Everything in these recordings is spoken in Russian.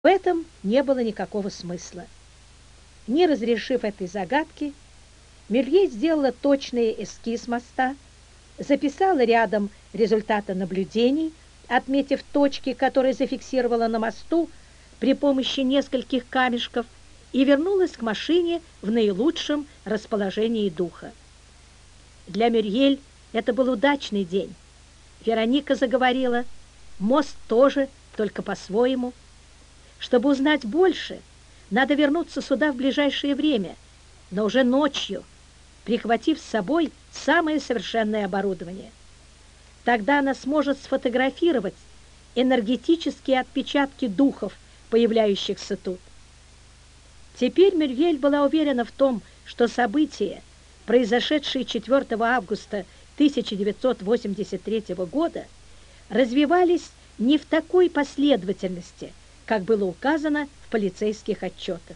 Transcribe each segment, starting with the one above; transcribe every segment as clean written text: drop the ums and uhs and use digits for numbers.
В этом не было никакого смысла. Не разрешив этой загадки, Мюлье сделала точный эскиз моста, записала рядом результаты наблюдений, отметив точки, которые зафиксировала на мосту при помощи нескольких камешков, и вернулась к машине в наилучшем расположении духа. Для Мюрьель это был удачный день. Вероника заговорила, мост тоже, только по-своему. Чтобы узнать больше, надо вернуться сюда в ближайшее время, но уже ночью, прихватив с собой самое совершенное оборудование. Тогда она сможет сфотографировать энергетические отпечатки духов, появляющихся тут. Теперь Мюрьель была уверена в том, что события, произошедшие 4 августа 1983 года, развивались не в такой последовательности, как было указано в полицейских отчетах.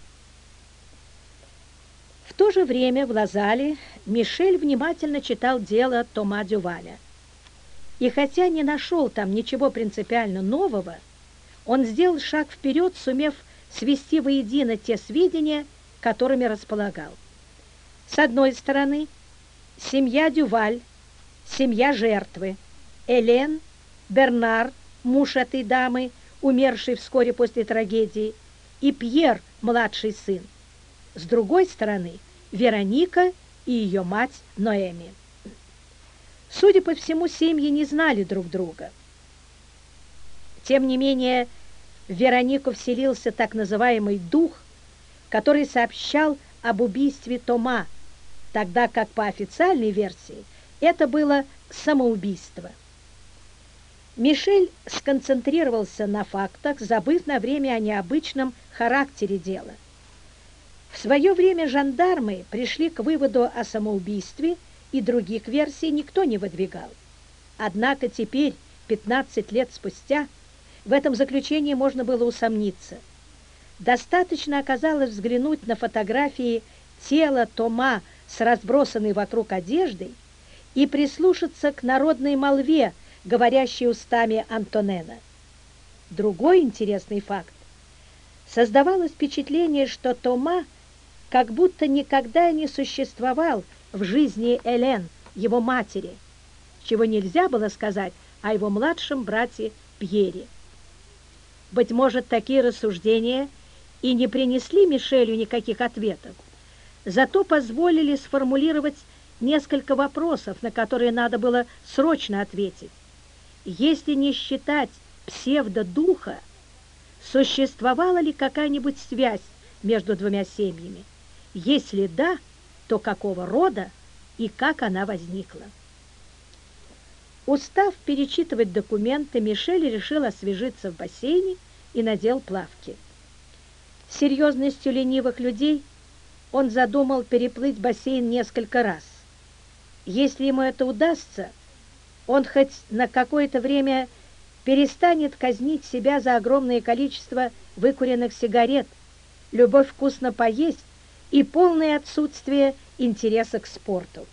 В то же время в Лазале Мишель внимательно читал дело Тома Дюваля. И хотя не нашел там ничего принципиально нового, он сделал шаг вперед, сумев свести воедино те сведения, которыми располагал. С одной стороны, семья Дюваль, семья жертвы, Элен, Бернар, муж этой дамы, умерший вскоре после трагедии, и Пьер, младший сын. С другой стороны, Вероника и ее мать Ноэми. Судя по всему, семьи не знали друг друга. Тем не менее, в Веронику вселился так называемый дух, который сообщал об убийстве Тома, тогда как по официальной версии это было самоубийство. Мишель сконцентрировался на фактах, забыв на время о необычном характере дела. В свое время жандармы пришли к выводу о самоубийстве, и других версий никто не выдвигал. Однако теперь, 15 лет спустя, в этом заключении можно было усомниться. Достаточно оказалось взглянуть на фотографии тела Тома с разбросанной вокруг одеждой и прислушаться к народной молве, говорящей устами Антонена. Другой интересный факт. Создавалось впечатление, что Тома как будто никогда не существовал в жизни Элен, его матери, чего нельзя было сказать о его младшем брате Пьере. Быть может, такие рассуждения и не принесли Мишелю никаких ответов, зато позволили сформулировать несколько вопросов, на которые надо было срочно ответить. Если не считать псевдодуха, существовала ли какая-нибудь связь между двумя семьями? Если да, то какого рода и как она возникла? Устав перечитывать документы, Мишель решил освежиться в бассейне и надел плавки. С серьезностью ленивых людей он задумал переплыть бассейн несколько раз. Если ему это удастся, он хоть на какое-то время перестанет казнить себя за огромное количество выкуренных сигарет, любовь вкусно поесть и полное отсутствие интереса к спорту.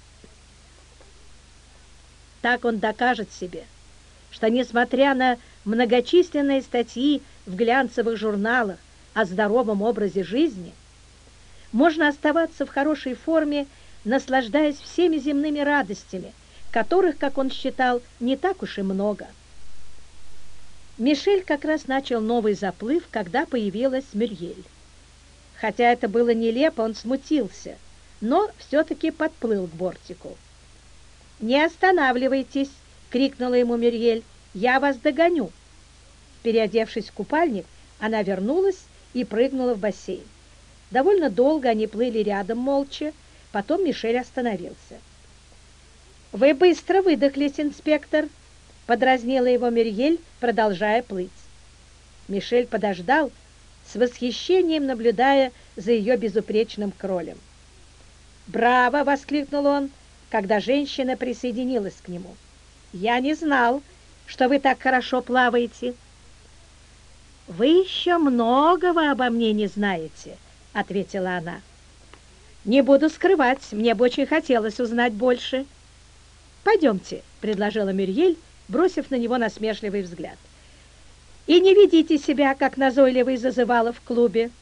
Так он докажет себе, что, несмотря на многочисленные статьи в глянцевых журналах о здоровом образе жизни, можно оставаться в хорошей форме, наслаждаясь всеми земными радостями, которых, как он считал, не так уж и много. Мишель как раз начал новый заплыв, когда появилась Мюрьель. Хотя это было нелепо, он смутился, но все-таки подплыл к бортику. «Не останавливайтесь!» — крикнула ему Мюрьель. «Я вас догоню!» Переодевшись в купальник, она вернулась и прыгнула в бассейн. Довольно долго они плыли рядом молча, потом Мишель остановился. «Вы быстро выдохлись, инспектор!» — подразнила его Мюрьель, продолжая плыть. Мишель подождал, с восхищением наблюдая за ее безупречным кролем. «Браво!» — воскликнул он, когда женщина присоединилась к нему. «Я не знал, что вы так хорошо плаваете». «Вы еще многого обо мне не знаете», — ответила она. «Не буду скрывать, мне бы очень хотелось узнать больше». «Пойдемте», — предложила Мюрьель, бросив на него насмешливый взгляд. И не ведите себя, как назойливый зазывало в клубе.